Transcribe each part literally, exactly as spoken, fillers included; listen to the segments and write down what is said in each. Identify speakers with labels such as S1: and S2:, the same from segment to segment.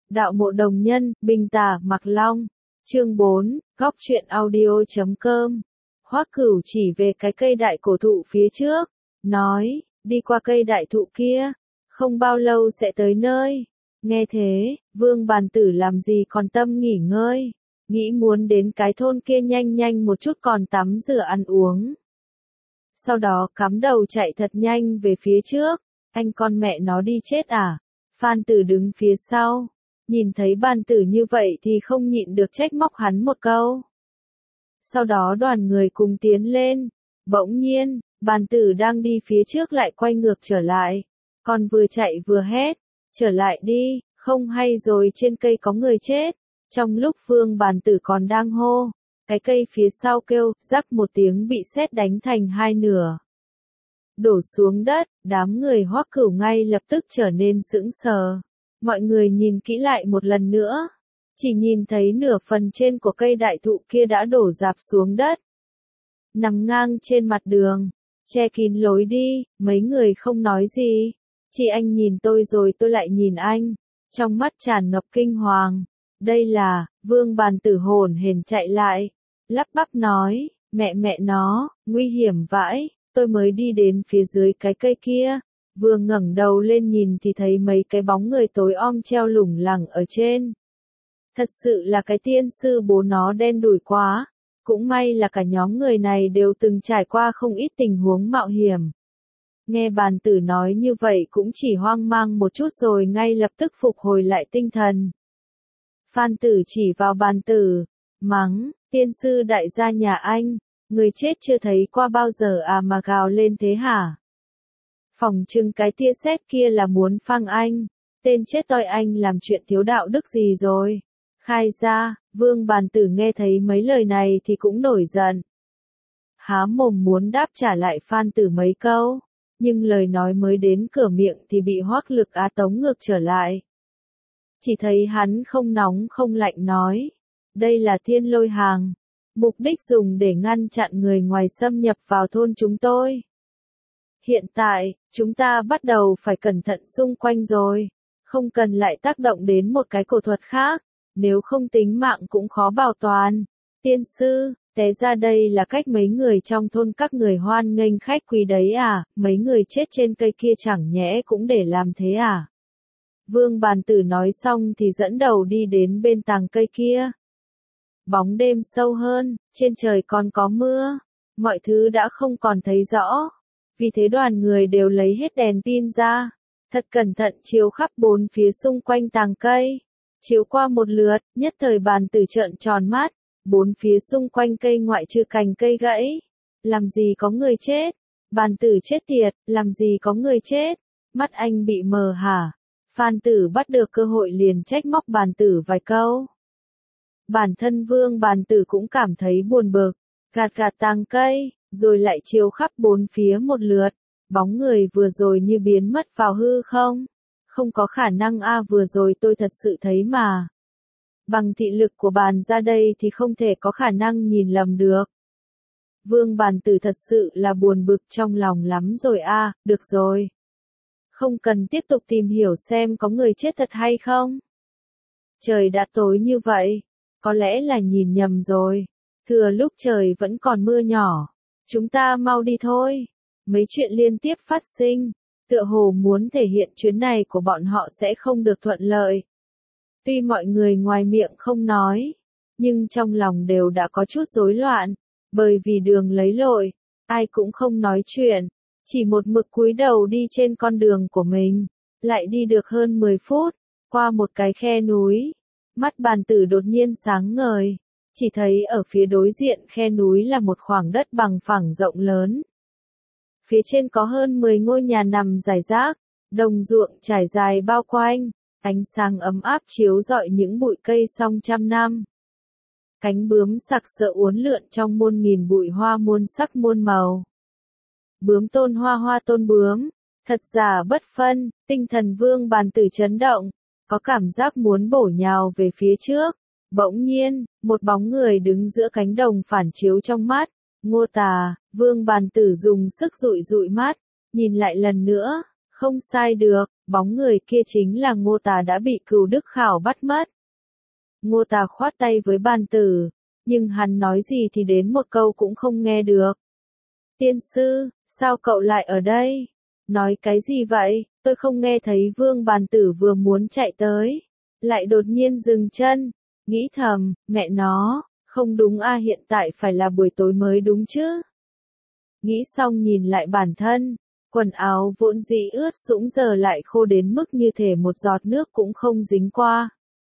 S1: Đạo mộ đồng nhân, Bình Tả, Mạc Long. Chương bốn, góc truyện audio chấm com. Hoắc Cửu chỉ về cái cây đại cổ thụ phía trước, nói, đi qua cây đại thụ kia, không bao lâu sẽ tới nơi. Nghe thế, Vương Bàn Tử làm gì còn tâm nghỉ ngơi, nghĩ muốn đến cái thôn kia nhanh nhanh một chút còn tắm rửa ăn uống. Sau đó cắm đầu chạy thật nhanh về phía trước, anh con mẹ nó đi chết à? Phan Tử đứng phía sau, nhìn thấy Bàn Tử như vậy thì không nhịn được trách móc hắn một câu. Sau đó đoàn người cùng tiến lên, bỗng nhiên, Bàn Tử đang đi phía trước lại quay ngược trở lại, còn vừa chạy vừa hét, trở lại đi, không hay rồi trên cây có người chết. Trong lúc Vương Bàn Tử còn đang hô, cái cây phía sau kêu, rắc một tiếng bị sét đánh thành hai nửa. Đổ xuống đất, đám người Hoắc Cửu ngay lập tức trở nên sững sờ. Mọi người nhìn kỹ lại một lần nữa, chỉ nhìn thấy nửa phần trên của cây đại thụ kia đã đổ rạp xuống đất, nằm ngang trên mặt đường, che kín lối đi. Mấy người không nói gì, chỉ anh nhìn tôi rồi tôi lại nhìn anh, trong mắt tràn ngập kinh hoàng. Đây là, Vương Bàn Tử hồn hển chạy lại, lắp bắp nói, mẹ mẹ nó, nguy hiểm vãi, tôi mới đi đến phía dưới cái cây kia, vừa ngẩng đầu lên nhìn thì thấy mấy cái bóng người tối om treo lủng lẳng ở trên. Thật sự là cái tiên sư bố nó đen đủi quá, cũng may là cả nhóm người này đều từng trải qua không ít tình huống mạo hiểm. Nghe Bàn Tử nói như vậy cũng chỉ hoang mang một chút rồi ngay lập tức phục hồi lại tinh thần. Phan Tử chỉ vào Bàn Tử, mắng, tiên sư đại gia nhà anh, người chết chưa thấy qua bao giờ à mà gào lên thế hả? Phỏng chừng cái tia sét kia là muốn phang anh, tên chết toi anh làm chuyện thiếu đạo đức gì rồi? Khai ra, Vương Bàn Tử nghe thấy mấy lời này thì cũng nổi giận. Há mồm muốn đáp trả lại Phan Tử mấy câu, nhưng lời nói mới đến cửa miệng thì bị Hoắc Lực Á tống ngược trở lại. Chỉ thấy hắn không nóng không lạnh nói, đây là thiên lôi hàng, mục đích dùng để ngăn chặn người ngoài xâm nhập vào thôn chúng tôi. Hiện tại, chúng ta bắt đầu phải cẩn thận xung quanh rồi, không cần lại tác động đến một cái cổ thuật khác, nếu không tính mạng cũng khó bảo toàn. Tiên sư, té ra đây là cách mấy người trong thôn các người hoan nghênh khách quý đấy à, mấy người chết trên cây kia chẳng nhẽ cũng để làm thế à? Vương Bàn Tử nói xong thì dẫn đầu đi đến bên tàng cây kia. Bóng đêm sâu hơn, trên trời còn có mưa, mọi thứ đã không còn thấy rõ. Vì thế đoàn người đều lấy hết đèn pin ra, thật cẩn thận chiếu khắp bốn phía xung quanh tàng cây. Chiếu qua một lượt, nhất thời Bàn Tử trợn tròn mắt, bốn phía xung quanh cây ngoại trừ cành cây gãy. Làm gì có người chết? Bàn Tử chết tiệt, làm gì có người chết? Mắt anh bị mờ hả? Phan Tử bắt được cơ hội liền trách móc Bàn Tử vài câu. Bản thân Vương Bàn Tử cũng cảm thấy buồn bực, gạt gạt tàng cây, rồi lại chiếu khắp bốn phía một lượt, bóng người vừa rồi như biến mất vào hư không. Không có khả năng a à, vừa rồi tôi thật sự thấy mà. Bằng thị lực của Bàn ra đây thì không thể có khả năng nhìn lầm được. Vương Bàn Tử thật sự là buồn bực trong lòng lắm rồi a à, được rồi. Không cần tiếp tục tìm hiểu xem có người chết thật hay không. Trời đã tối như vậy, có lẽ là nhìn nhầm rồi. Thừa lúc trời vẫn còn mưa nhỏ, chúng ta mau đi thôi. Mấy chuyện liên tiếp phát sinh, tựa hồ muốn thể hiện chuyến này của bọn họ sẽ không được thuận lợi. Tuy mọi người ngoài miệng không nói, nhưng trong lòng đều đã có chút rối loạn, bởi vì đường lấy lội, ai cũng không nói chuyện, chỉ một mực cúi đầu đi trên con đường của mình, lại đi được hơn mười phút, qua một cái khe núi, mắt Bàn Tử đột nhiên sáng ngời, chỉ thấy ở phía đối diện khe núi là một khoảng đất bằng phẳng rộng lớn. Phía trên có hơn mười ngôi nhà nằm rải rác, đồng ruộng trải dài bao quanh, ánh sáng ấm áp chiếu rọi những bụi cây song trăm năm. Cánh bướm sặc sỡ uốn lượn trong muôn nghìn bụi hoa muôn sắc muôn màu. Bướm tôn hoa hoa tôn bướm, thật giả bất phân, tinh thần Vương Bàn Tử chấn động, có cảm giác muốn bổ nhào về phía trước. Bỗng nhiên, một bóng người đứng giữa cánh đồng phản chiếu trong mắt. Ngô Tà, Vương Bàn Tử dùng sức dụi dụi mắt, nhìn lại lần nữa, Không sai được, bóng người kia chính là Ngô Tà đã bị Cửu Đức Khảo bắt mất. Ngô Tà khoát tay với Bàn Tử, nhưng hắn nói gì thì đến một câu cũng không nghe được. Tiên sư, sao cậu lại ở đây? Nói cái gì vậy? Tôi không nghe thấy. Vương Bàn Tử vừa muốn chạy tới, lại đột nhiên dừng chân, nghĩ thầm, mẹ nó, không đúng a, hiện tại phải là buổi tối mới đúng chứ. Nghĩ xong nhìn lại bản thân, quần áo vốn dĩ ướt sũng giờ lại khô đến mức như thể một giọt nước cũng không dính qua.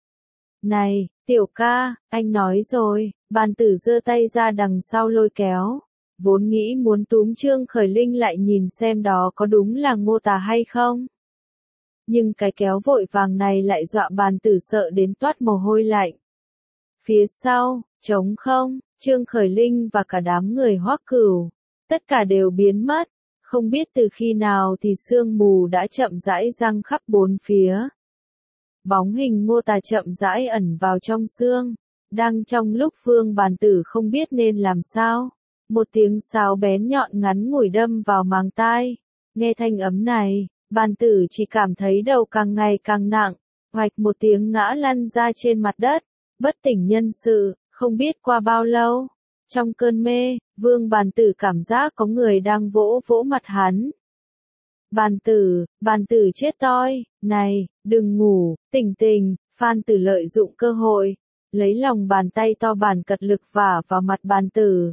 S1: Này, tiểu ca, anh nói rồi. Bàn Tử giơ tay ra đằng sau lôi kéo, vốn nghĩ muốn túm Trương Khởi Linh lại nhìn xem đó có đúng là Ngô Tà hay không. Nhưng cái kéo vội vàng này lại dọa Bàn Tử sợ đến toát mồ hôi lạnh. Phía sau, trống không, Trương Khởi Linh và cả đám người Hoắc Cửu, tất cả đều biến mất, không biết từ khi nào thì sương mù đã chậm rãi giăng khắp bốn phía. Bóng hình Ngô Tà chậm rãi ẩn vào trong sương, đang trong lúc Vương Bàn Tử không biết nên làm sao, một tiếng sáo bén nhọn ngắn ngủi đâm vào màng tai. Nghe thanh ấm này, Bàn Tử chỉ cảm thấy đầu càng ngày càng nặng, hoạch một tiếng ngã lăn ra trên mặt đất, bất tỉnh nhân sự. Không biết qua bao lâu, trong cơn mê, Vương Bàn Tử cảm giác có người đang vỗ vỗ mặt hắn. Bàn Tử, Bàn Tử chết toi, này, đừng ngủ, tỉnh tỉnh. Phan Tử lợi dụng cơ hội, lấy lòng bàn tay to bản cật lực vả vào mặt Bàn Tử.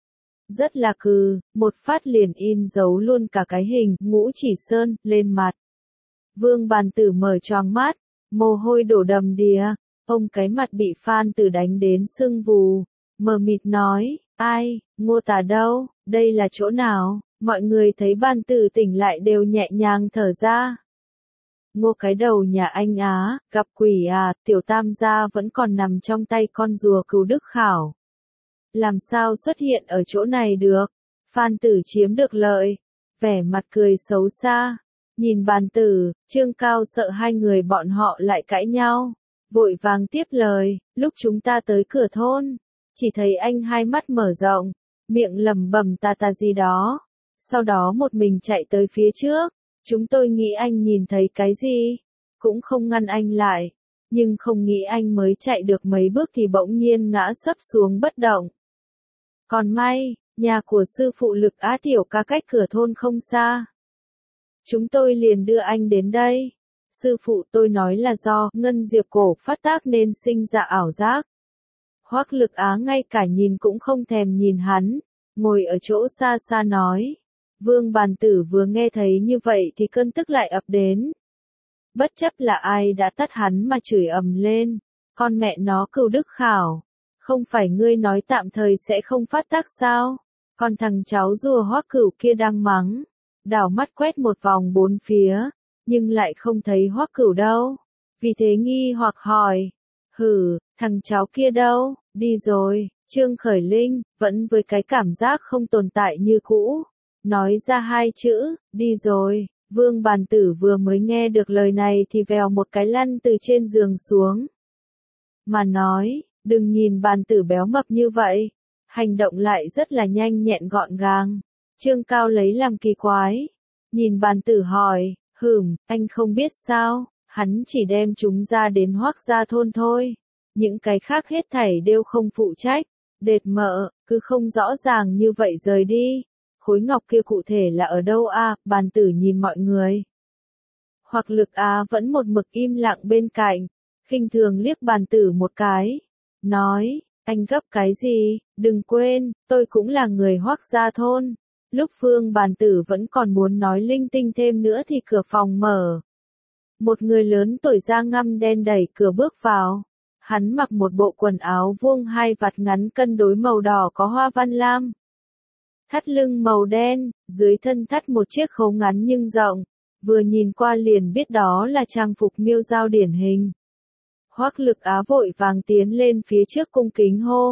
S1: Rất là cừ, một phát liền in dấu luôn cả cái hình Ngũ Chỉ Sơn lên mặt. Vương Bàn Tử mở choàng mắt, mồ hôi đổ đầm đìa, ông cái mặt bị Phan Tử đánh đến sưng vù, mờ mịt nói, ai, Ngô Tà đâu, đây là chỗ nào? Mọi người thấy Bàn Tử tỉnh lại đều nhẹ nhàng thở ra. Ngô cái đầu nhà anh á, gặp quỷ à, tiểu tam gia vẫn còn nằm trong tay con rùa Cửu Đức Khảo. Làm sao xuất hiện ở chỗ này được? Phan Tử chiếm được lợi, vẻ mặt cười xấu xa, nhìn Bàn Tử, Trương Cao sợ hai người bọn họ lại cãi nhau, vội vàng tiếp lời, lúc chúng ta tới cửa thôn, chỉ thấy anh hai mắt mở rộng, miệng lẩm bẩm ta ta gì đó, sau đó một mình chạy tới phía trước, chúng tôi nghĩ anh nhìn thấy cái gì, cũng không ngăn anh lại, nhưng không nghĩ anh mới chạy được mấy bước thì bỗng nhiên ngã sấp xuống bất động. Còn may, nhà của sư phụ Lực Á tiểu ca cách cửa thôn không xa. Chúng tôi liền đưa anh đến đây. Sư phụ tôi nói là do ngân diệp cổ phát tác nên sinh ra ảo giác. Hoắc Lực Á ngay cả nhìn cũng không thèm nhìn hắn, ngồi ở chỗ xa xa nói. Vương Bàn Tử vừa nghe thấy như vậy thì cơn tức lại ập đến. Bất chấp là ai đã tắt hắn mà chửi ầm lên, con mẹ nó Cửu Đức Khảo, không phải ngươi nói tạm thời sẽ không phát tác sao? Còn thằng cháu rùa Hoắc Cửu kia đang mắng, đảo mắt quét một vòng bốn phía, nhưng lại không thấy Hoắc Cửu đâu. Vì thế nghi hoặc hỏi, hử, thằng cháu kia đâu, đi rồi. Trương Khởi Linh, vẫn với cái cảm giác không tồn tại như cũ, nói ra hai chữ, đi rồi. Vương Bàn Tử vừa mới nghe được lời này thì vèo một cái lăn từ trên giường xuống. Mà nói, đừng nhìn Bàn Tử béo mập như vậy, hành động lại rất là nhanh nhẹn gọn gàng. Trương Cao lấy làm kỳ quái, nhìn Bàn Tử hỏi, hửm, anh không biết sao, hắn chỉ đem chúng ra đến Hoắc gia thôn thôi, những cái khác hết thảy đều không phụ trách. Đệt mợ, cứ không rõ ràng như vậy rời đi. Khối ngọc kia cụ thể là ở đâu a? À? Bàn Tử nhìn mọi người. Hoặc Lực Á vẫn một mực im lặng bên cạnh, khinh thường liếc Bàn Tử một cái, nói, anh gấp cái gì, đừng quên, tôi cũng là người Hoắc gia thôn. Lúc Vương Bàn Tử vẫn còn muốn nói linh tinh thêm nữa thì cửa phòng mở. Một người lớn tuổi da ngăm đen đẩy cửa bước vào. Hắn mặc một bộ quần áo vuông hai vạt ngắn cân đối màu đỏ có hoa văn lam. Thắt lưng màu đen, dưới thân thắt một chiếc khấu ngắn nhưng rộng, vừa nhìn qua liền biết đó là trang phục miêu dao điển hình. Hoắc Lực Á vội vàng tiến lên phía trước cung kính hô.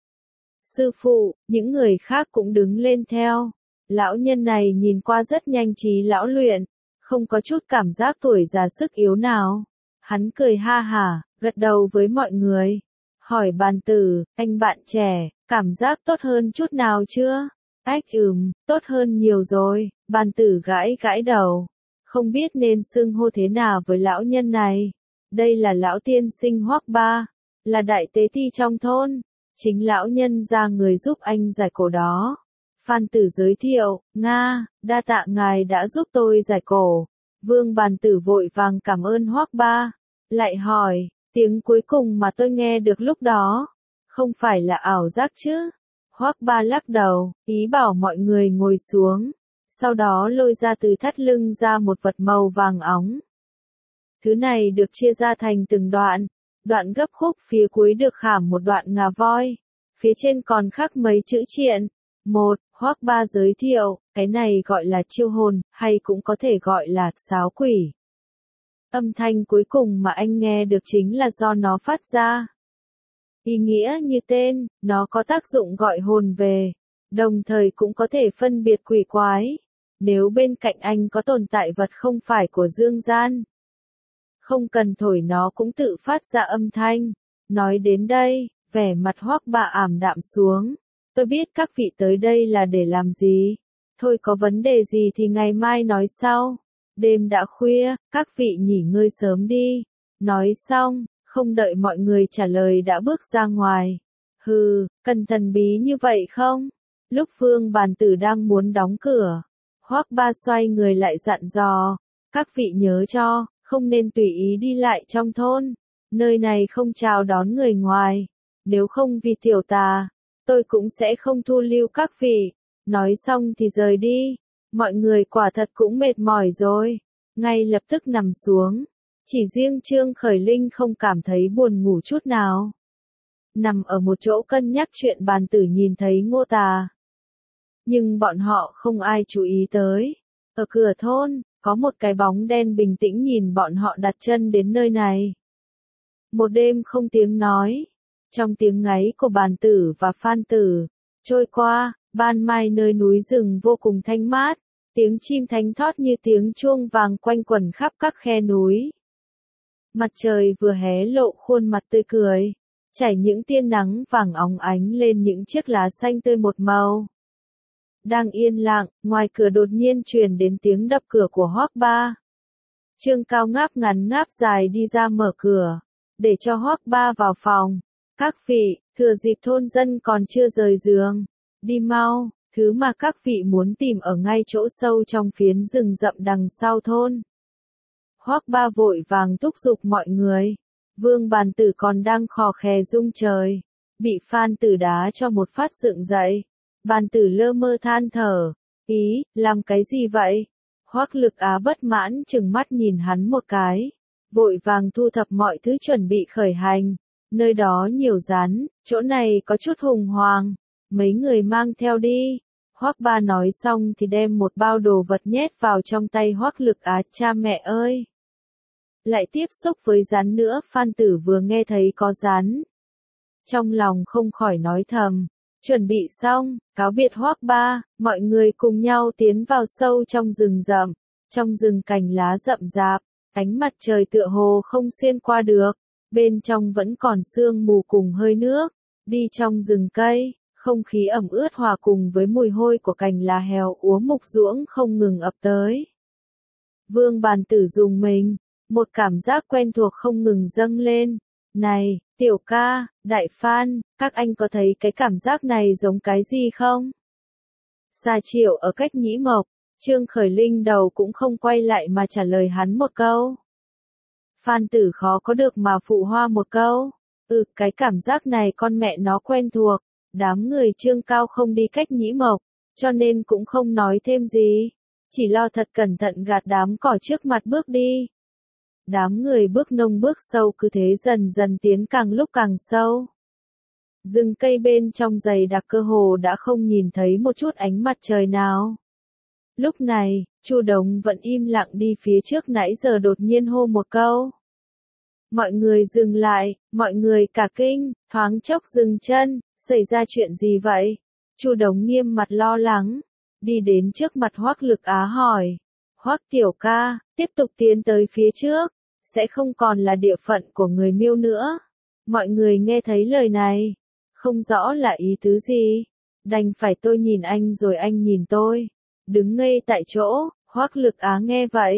S1: Sư phụ, những người khác cũng đứng lên theo. Lão nhân này nhìn qua rất nhanh trí lão luyện, không có chút cảm giác tuổi già sức yếu nào. Hắn cười ha hả, gật đầu với mọi người. Hỏi Bàn Tử, anh bạn trẻ, cảm giác tốt hơn chút nào chưa? Ách ừm, tốt hơn nhiều rồi. Bàn Tử gãi gãi đầu. không biết nên xưng hô thế nào với lão nhân này. Đây là lão tiên sinh Hoắc Ba, là đại tế ti trong thôn, chính lão nhân ra người giúp anh giải cổ đó. Phan Tử giới thiệu, Nga, đa tạ ngài đã giúp tôi giải cổ. Vương Bàn Tử vội vàng cảm ơn Hoắc Ba, lại hỏi, tiếng cuối cùng mà tôi nghe được lúc đó, không phải là ảo giác chứ? Hoắc Ba lắc đầu, ý bảo mọi người ngồi xuống, sau đó lôi ra từ thắt lưng ra một vật màu vàng óng. Thứ này được chia ra thành từng đoạn, đoạn gấp khúc phía cuối được khảm một đoạn ngà voi, phía trên còn khắc mấy chữ triện. Một, Hoắc Ba giới thiệu, cái này gọi là chiêu hồn, hay cũng có thể gọi là sáo quỷ. Âm thanh cuối cùng mà anh nghe được chính là do nó phát ra. Ý nghĩa như tên, nó có tác dụng gọi hồn về, đồng thời cũng có thể phân biệt quỷ quái, nếu bên cạnh anh có tồn tại vật không phải của dương gian. Không cần thổi nó cũng tự phát ra âm thanh. Nói đến đây, vẻ mặt Hoắc Ba ảm đạm xuống. Tôi biết các vị tới đây là để làm gì. Thôi có vấn đề gì thì ngày mai nói sau. Đêm đã khuya, các vị nghỉ ngơi sớm đi. Nói xong, không đợi mọi người trả lời đã bước ra ngoài. Hừ, cần thần bí như vậy không? Lúc Vương Bàn Tử đang muốn đóng cửa, Hoắc Ba xoay người lại dặn dò. Các vị nhớ cho, không nên tùy ý đi lại trong thôn. Nơi này không chào đón người ngoài. Nếu không vì tiểu tà, tôi cũng sẽ không thu lưu các vị. Nói xong thì rời đi. Mọi người quả thật cũng mệt mỏi rồi. Ngay lập tức nằm xuống. Chỉ riêng Trương Khởi Linh không cảm thấy buồn ngủ chút nào. Nằm ở một chỗ cân nhắc chuyện Bàn Tử nhìn thấy Ngô Tà. Nhưng bọn họ không ai chú ý tới. Ở cửa thôn, có một cái bóng đen bình tĩnh nhìn bọn họ đặt chân đến nơi này. Một đêm không tiếng nói. Trong tiếng ngáy của Bàn Tử và Phan Tử, trôi qua, ban mai nơi núi rừng vô cùng thanh mát, tiếng chim thánh thót như tiếng chuông vàng quanh quẩn khắp các khe núi. Mặt trời vừa hé lộ khuôn mặt tươi cười, chảy những tia nắng vàng óng ánh lên những chiếc lá xanh tươi một màu. Đang yên lặng, ngoài cửa đột nhiên truyền đến tiếng đập cửa của Hoắc Ba. Trương Cao ngáp ngắn ngáp dài đi ra mở cửa, để cho Hoắc Ba vào phòng. Các vị, thừa dịp thôn dân còn chưa rời giường, đi mau, thứ mà các vị muốn tìm ở ngay chỗ sâu trong phiến rừng rậm đằng sau thôn. Hoắc Ba vội vàng thúc giục mọi người. Vương Bàn Tử còn đang khò khè rung trời, bị Phan Tử đá cho một phát dựng dậy. Bàn Tử lơ mơ than thở, ý, làm cái gì vậy? Hoắc Lực Á bất mãn chừng mắt nhìn hắn một cái, vội vàng thu thập mọi thứ chuẩn bị khởi hành. Nơi đó nhiều rắn, chỗ này có chút hùng hoàng, mấy người mang theo đi. Hoắc Ba nói xong thì đem một bao đồ vật nhét vào trong tay Hoắc Lực Á. Cha mẹ ơi! Lại tiếp xúc với rắn nữa. Phan Tử vừa nghe thấy có rắn, trong lòng không khỏi nói thầm. Chuẩn bị xong, cáo biệt Hoắc Ba, mọi người cùng nhau tiến vào sâu trong rừng rậm. Trong rừng cành lá rậm rạp, ánh mặt trời tựa hồ không xuyên qua được, bên trong vẫn còn sương mù cùng hơi nước. Đi trong rừng cây, không khí ẩm ướt hòa cùng với mùi hôi của cành lá héo úa mục ruỗng không ngừng ập tới. Vương Bàn Tử dùng mình, một cảm giác quen thuộc không ngừng dâng lên. Này, Tiểu Ca, Đại Phan, các anh có thấy cái cảm giác này giống cái gì không? Sa Triệu ở cách Nhĩ Mộc, Trương Khởi Linh đầu cũng không quay lại mà trả lời hắn một câu. Phan Tử khó có được mà phụ hoa một câu. Ừ, cái cảm giác này con mẹ nó quen thuộc. Đám người Trương Cao không đi cách Nhĩ Mộc, cho nên cũng không nói thêm gì. Chỉ lo thật cẩn thận gạt đám cỏ trước mặt bước đi. Đám người bước nông bước sâu cứ thế dần dần tiến càng lúc càng sâu. Rừng cây bên trong dày đặc cơ hồ đã không nhìn thấy một chút ánh mặt trời nào. Lúc này, Chu Đống vẫn im lặng đi phía trước nãy giờ đột nhiên hô một câu. Mọi người dừng lại, mọi người cả kinh, thoáng chốc dừng chân, xảy ra chuyện gì vậy? Chu Đống nghiêm mặt lo lắng, đi đến trước mặt Hoắc Lực Á hỏi. Hoắc Tiểu Ca, tiếp tục tiến tới phía trước, sẽ không còn là địa phận của người Miêu nữa. Mọi người nghe thấy lời này, không rõ là ý tứ gì, đành phải tôi nhìn anh rồi anh nhìn tôi, đứng ngây tại chỗ. Hoắc Lực Á nghe vậy,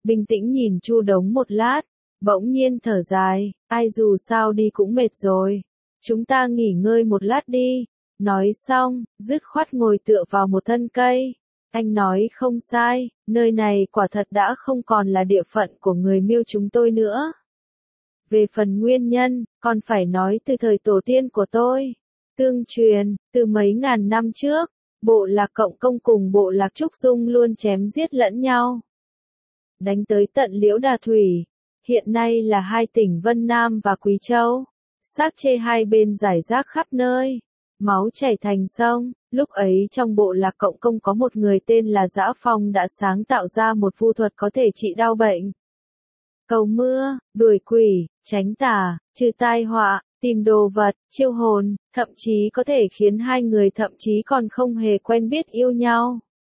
S1: bình tĩnh nhìn Chu Đống một lát, bỗng nhiên thở dài, ai dù sao đi cũng mệt rồi. Chúng ta nghỉ ngơi một lát đi. Nói xong, dứt khoát ngồi tựa vào một thân cây. Anh nói không sai, nơi này quả thật đã không còn là địa phận của người Miêu chúng tôi nữa. Về phần nguyên nhân, còn phải nói từ thời tổ tiên của tôi. Tương truyền, từ mấy ngàn năm trước, bộ lạc Cộng Công cùng bộ lạc Trúc Dung luôn chém giết lẫn nhau. Đánh tới tận Liễu Đà Thủy, hiện nay là hai tỉnh Vân Nam và Quý Châu. Xác chê hai bên rải rác khắp nơi, máu chảy thành sông. Lúc ấy trong bộ lạc Cộng Công có một người tên là Dã Phong đã sáng tạo ra một vu thuật có thể trị đau bệnh, cầu mưa, đuổi quỷ, tránh tà, trừ tai họa, tìm đồ vật, chiêu hồn, thậm chí có thể khiến hai người thậm chí còn không hề quen biết yêu nhau.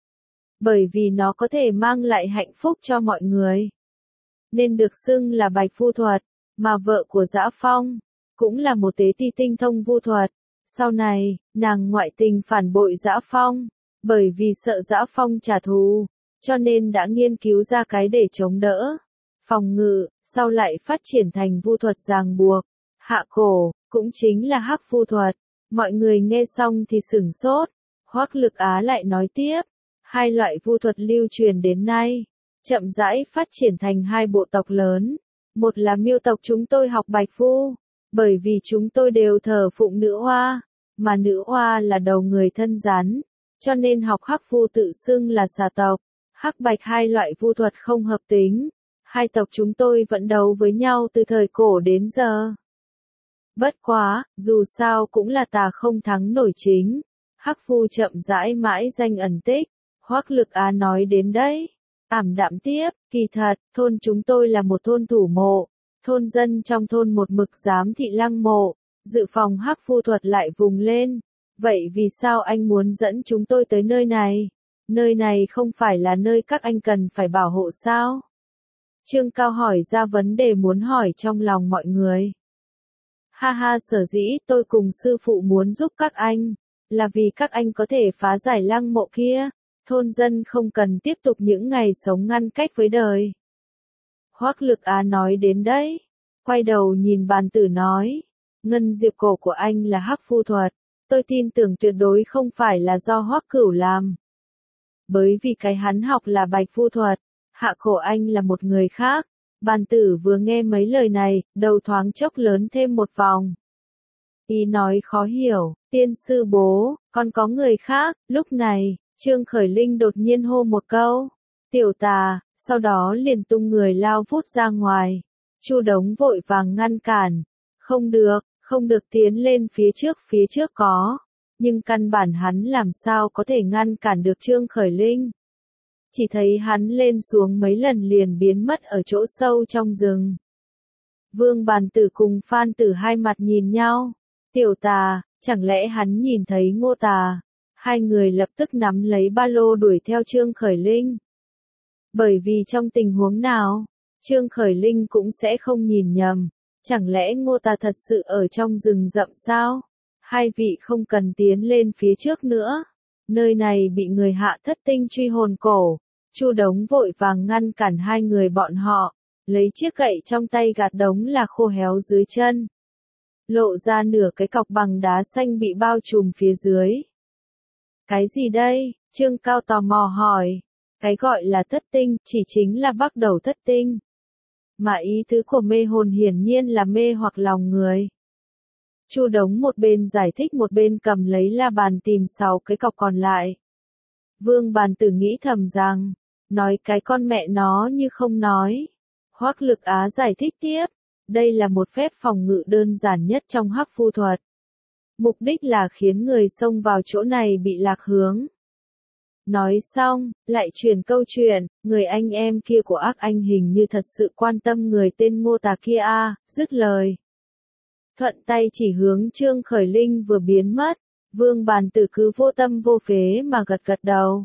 S1: Bởi vì nó có thể mang lại hạnh phúc cho mọi người, nên được xưng là Bạch Vu Thuật, mà vợ của Dã Phong cũng là một tế ti tinh thông vu thuật. Sau này, nàng ngoại tình phản bội Dã Phong, bởi vì sợ Dã Phong trả thù, cho nên đã nghiên cứu ra cái để chống đỡ, phòng ngự, sau lại phát triển thành vu thuật ràng buộc, hạ cổ, cũng chính là hắc vu thuật. Mọi người nghe xong thì sửng sốt. Hoắc Lực Á lại nói tiếp, hai loại vu thuật lưu truyền đến nay, chậm rãi phát triển thành hai bộ tộc lớn. Một là Miêu tộc chúng tôi học Bạch Vu, bởi vì chúng tôi đều thờ phụng nữ oa, mà nữ oa là đầu người thân rắn, cho nên học hắc vu tự xưng là xà tộc. Hắc bạch hai loại vu thuật không hợp tính. Hai tộc chúng tôi vẫn đấu với nhau từ thời cổ đến giờ. Bất quá, dù sao cũng là tà không thắng nổi chính. Hắc vu chậm rãi mãi danh ẩn tích. Hoắc Lực Á nói đến đấy, ảm đạm tiếp, kỳ thật, thôn chúng tôi là một thôn thủ mộ. Thôn dân trong thôn một mực giám thị lăng mộ, dự phòng hắc vu thuật lại vùng lên. Vậy vì sao anh muốn dẫn chúng tôi tới nơi này? Nơi này không phải là nơi các anh cần phải bảo hộ sao? Trương Cao hỏi ra vấn đề muốn hỏi trong lòng mọi người. Ha ha, sở dĩ tôi cùng sư phụ muốn giúp các anh, là vì các anh có thể phá giải lăng mộ kia, thôn dân không cần tiếp tục những ngày sống ngăn cách với đời. Hoắc Lực Á nói đến đấy, quay đầu nhìn Bàn Tử nói, ngân diệp cổ của anh là hắc vu thuật, tôi tin tưởng tuyệt đối không phải là do Hoắc Cửu làm. Bởi vì cái hắn học là bạch vu thuật, hạ cổ anh là một người khác. Bàn Tử vừa nghe mấy lời này, đầu thoáng chốc lớn thêm một vòng. Ý nói khó hiểu, tiên sư bố, còn có người khác. Lúc này, Trương Khởi Linh đột nhiên hô một câu, tiểu tà, sau đó liền tung người lao vút ra ngoài. Chu Đống vội vàng ngăn cản, không được, không được tiến lên phía trước, phía trước có, nhưng căn bản hắn làm sao có thể ngăn cản được Trương Khởi Linh. Chỉ thấy hắn lên xuống mấy lần liền biến mất ở chỗ sâu trong rừng. Vương Bàn Tử cùng Phan Tử hai mặt nhìn nhau. Tiểu tà, chẳng lẽ hắn nhìn thấy Ngô Tà? Hai người lập tức nắm lấy ba lô đuổi theo Trương Khởi Linh. Bởi vì trong tình huống nào, Trương Khởi Linh cũng sẽ không nhìn nhầm. Chẳng lẽ Ngô Tà thật sự ở trong rừng rậm sao? Hai vị không cần tiến lên phía trước nữa. Nơi này bị người hạ thất tinh truy hồn cổ. Chu Đống vội vàng ngăn cản hai người bọn họ, lấy chiếc gậy trong tay gạt đống là khô héo dưới chân. Lộ ra nửa cái cọc bằng đá xanh bị bao trùm phía dưới. Cái gì đây? Trương Cao tò mò hỏi. Cái gọi là thất tinh, chỉ chính là bắt đầu thất tinh. Mà ý tứ của mê hồn hiển nhiên là mê hoặc lòng người. Chu Đống một bên giải thích một bên cầm lấy la bàn tìm sáu cái cọc còn lại. Vương Bàn Tử nghĩ thầm rằng, nói cái con mẹ nó như không nói. Hoắc Lực Á giải thích tiếp, đây là một phép phòng ngự đơn giản nhất trong hắc vu thuật. Mục đích là khiến người xông vào chỗ này bị lạc hướng. Nói xong, lại truyền câu chuyện, người anh em kia của ác anh hình như thật sự quan tâm người tên Ngô Tà kia a, dứt lời. Thuận tay chỉ hướng Trương Khởi Linh vừa biến mất, Vương Bàn Tử cứ vô tâm vô phế mà gật gật đầu.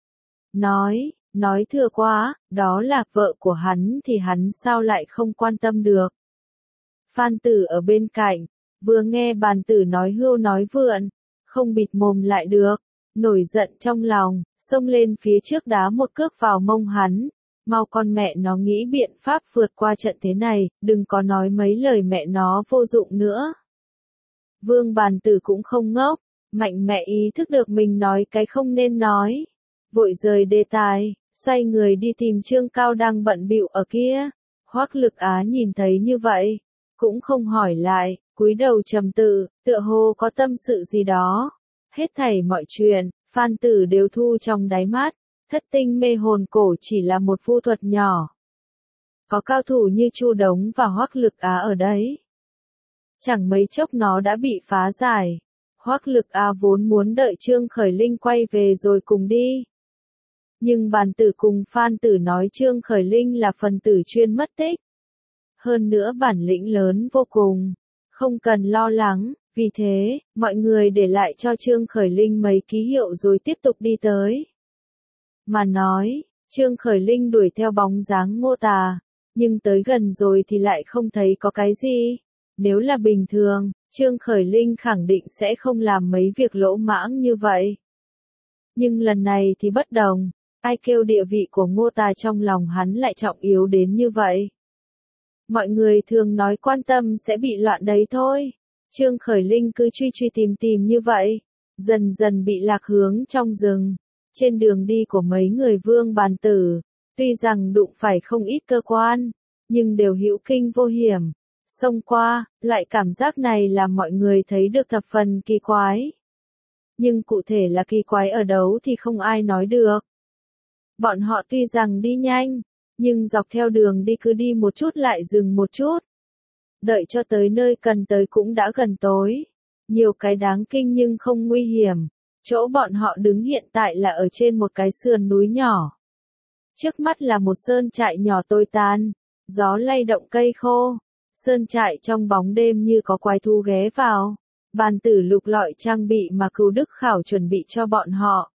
S1: Nói, nói thừa quá, đó là vợ của hắn thì hắn sao lại không quan tâm được. Phan Tử ở bên cạnh, vừa nghe Bàn Tử nói hưu nói vượn, không bịt mồm lại được, nổi giận trong lòng, xông lên phía trước đá một cước vào mông hắn, Mau con mẹ nó nghĩ biện pháp vượt qua trận thế này, đừng có nói mấy lời mẹ nó vô dụng nữa. Vương Bàn Tử cũng không ngốc, mạnh mẽ ý thức được mình nói cái không nên nói. Vội rời đề tài, xoay người đi tìm Trương Cao đang bận bịu ở kia. Hoắc Lực Á nhìn thấy như vậy, cũng không hỏi lại, cúi đầu trầm tư, tựa hồ có tâm sự gì đó. Hết thảy mọi chuyện, Phan Tử đều thu trong đáy mắt, thất tinh mê hồn cổ chỉ là một vu thuật nhỏ. Có cao thủ như Chu Đống và Hoắc Lực Á ở đấy. Chẳng mấy chốc nó đã bị phá giải. Hoắc Lực Á vốn muốn đợi Trương Khởi Linh quay về rồi cùng đi. Nhưng Bàn Tử cùng Phan Tử nói Trương Khởi Linh là phần tử chuyên mất tích. Hơn nữa bản lĩnh lớn vô cùng, không cần lo lắng, vì thế, mọi người để lại cho Trương Khởi Linh mấy ký hiệu rồi tiếp tục đi tới. Mà nói, Trương Khởi Linh đuổi theo bóng dáng Ngô Tà, nhưng tới gần rồi thì lại không thấy có cái gì. Nếu là bình thường, Trương Khởi Linh khẳng định sẽ không làm mấy việc lỗ mãng như vậy. Nhưng lần này thì bất đồng, ai kêu địa vị của Ngô Tà trong lòng hắn lại trọng yếu đến như vậy. Mọi người thường nói quan tâm sẽ bị loạn đấy thôi. Trương Khởi Linh cứ truy truy tìm tìm như vậy, dần dần bị lạc hướng trong rừng. Trên đường đi của mấy người Vương Bàn Tử, tuy rằng đụng phải không ít cơ quan, nhưng đều hữu kinh vô hiểm. Xông qua, loại cảm giác này làm mọi người thấy được thập phần kỳ quái. Nhưng cụ thể là kỳ quái ở đâu thì không ai nói được. Bọn họ tuy rằng đi nhanh, nhưng dọc theo đường đi cứ đi một chút lại dừng một chút. Đợi cho tới nơi cần tới cũng đã gần tối. Nhiều cái đáng kinh nhưng không nguy hiểm. Chỗ bọn họ đứng hiện tại là ở trên một cái sườn núi nhỏ. Trước mắt là một sơn trại nhỏ tồi tàn, gió lay động cây khô. Sơn trại trong bóng đêm như có quái thú ghé vào. Bàn Tử lục lọi trang bị mà Cửu Đức Khảo chuẩn bị cho bọn họ.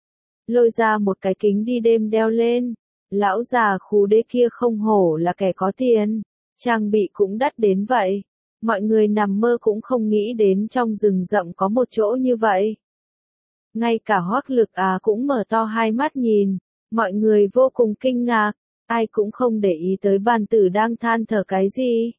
S1: Lôi ra một cái kính đi đêm đeo lên. Lão già khú đế kia không hổ là kẻ có tiền. Trang bị cũng đắt đến vậy. Mọi người nằm mơ cũng không nghĩ đến trong rừng rậm có một chỗ như vậy. Ngay cả Hoắc Lực Á cũng mở to hai mắt nhìn. Mọi người vô cùng kinh ngạc. Ai cũng không để ý tới Bàn Tử đang than thở cái gì.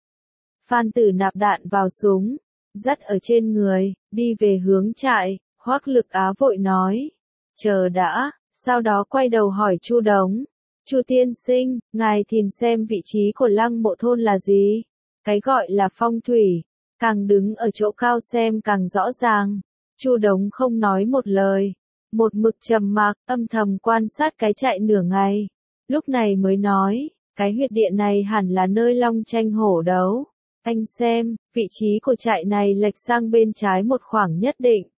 S1: Phan Tử nạp đạn vào súng, dắt ở trên người, đi về hướng trại. Hoắc Lực Á vội nói, chờ đã, sau đó quay đầu hỏi Chu Đống. Chu tiên sinh, ngài thìn xem vị trí của lăng mộ thôn là gì? Cái gọi là phong thủy, càng đứng ở chỗ cao xem càng rõ ràng. Chu Đống không nói một lời, một mực trầm mặc, âm thầm quan sát cái trại nửa ngày. Lúc này mới nói, cái huyệt điện này hẳn là nơi long tranh hổ đấu. Anh xem, vị trí của trại này lệch sang bên trái một khoảng nhất định.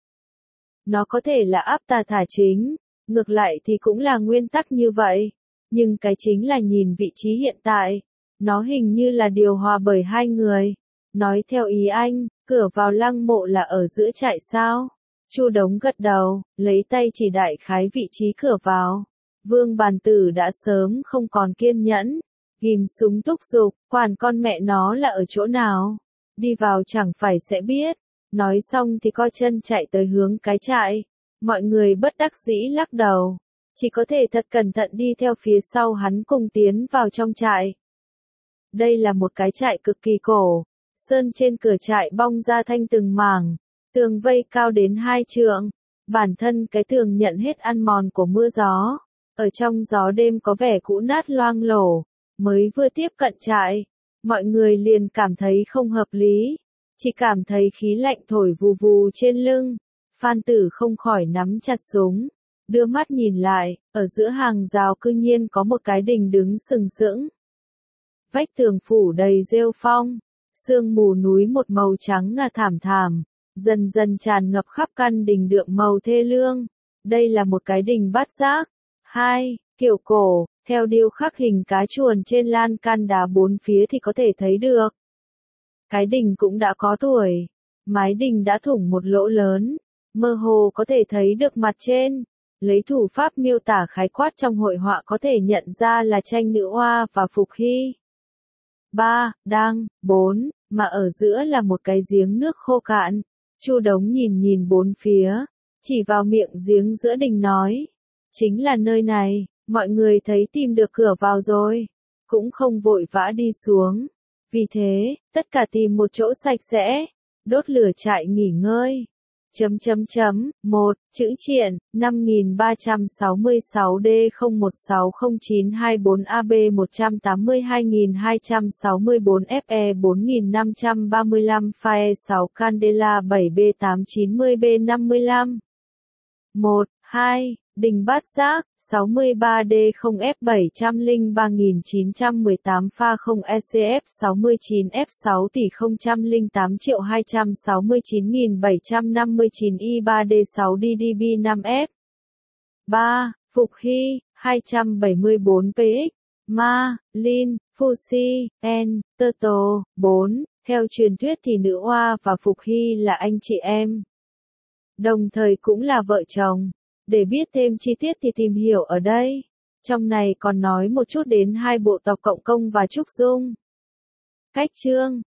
S1: Nó có thể là áp tà thả chính, ngược lại thì cũng là nguyên tắc như vậy. Nhưng cái chính là nhìn vị trí hiện tại, nó hình như là điều hòa bởi hai người. Nói theo ý anh, cửa vào lăng mộ là ở giữa trại sao? Chu Đống gật đầu, lấy tay chỉ đại khái vị trí cửa vào. Vương Bàn Tử đã sớm không còn kiên nhẫn, ghim súng thúc giục, quản con mẹ nó là ở chỗ nào? Đi vào chẳng phải sẽ biết. Nói xong thì co chân chạy tới hướng cái trại. Mọi người bất đắc dĩ lắc đầu. Chỉ có thể thật cẩn thận đi theo phía sau hắn cùng tiến vào trong trại. Đây là một cái trại cực kỳ cổ. Sơn trên cửa trại bong ra thanh từng mảng. Tường vây cao đến hai trượng. Bản thân cái tường nhận hết ăn mòn của mưa gió. Ở trong gió đêm có vẻ cũ nát loang lổ. Mới vừa tiếp cận trại, mọi người liền cảm thấy không hợp lý. Chỉ cảm thấy khí lạnh thổi vù vù trên lưng. Phan Tử không khỏi nắm chặt súng. Đưa mắt nhìn lại, ở giữa hàng rào cư nhiên có một cái đình đứng sừng sững. Vách tường phủ đầy rêu phong. Sương mù núi một màu trắng ngà thảm thảm. Dần dần tràn ngập khắp căn đình đượm màu thê lương. Đây là một cái đình bát giác. Hai, kiểu cổ, theo điêu khắc hình cá chuồn trên lan can đá bốn phía thì có thể thấy được. Cái đình cũng đã có tuổi. Mái đình đã thủng một lỗ lớn. Mơ hồ có thể thấy được mặt trên. Lấy thủ pháp miêu tả khái quát trong hội họa có thể nhận ra là tranh nữ hoa và phục hy. Ba, đang, bốn, mà ở giữa là một cái giếng nước khô cạn. Chu Đống nhìn nhìn bốn phía, chỉ vào miệng giếng giữa đình nói. Chính là nơi này, Mọi người thấy tìm được cửa vào rồi, cũng không vội vã đi xuống. Vì thế, tất cả tìm một chỗ sạch sẽ, đốt lửa trại nghỉ ngơi. Chấm chấm chấm, một, chữ triện, năm nghìn ba trăm sáu mươi sáu D không một sáu không chín hai bốn A B một trăm tám mươi hai nghìn hai trăm sáu mươi bốn F E bốn nghìn năm trăm ba mươi lăm Pha E sáu Candela bảy B tám chín mươi B năm mươi lăm. một, hai, Đình Bát Giác, sáu mươi ba D không F bảy không ba chín một tám Pha không E C F sáu mươi chín F sáu tỷ không không tám triệu hai trăm sáu mươi chín nghìn bảy trăm năm mươi chín I ba D sáu D D B năm F. ba. Phục Hy, hai trăm bảy mươi bốn P X, Ma, Lin, Fuji, N, Turtle. bốn. Theo truyền thuyết thì Nữ Hoa và Phục Hy là anh chị em, đồng thời cũng là vợ chồng. Để biết thêm chi tiết thì tìm hiểu ở đây. Trong này còn nói một chút đến hai bộ tộc Cộng Công và Trúc Dung. Cách chương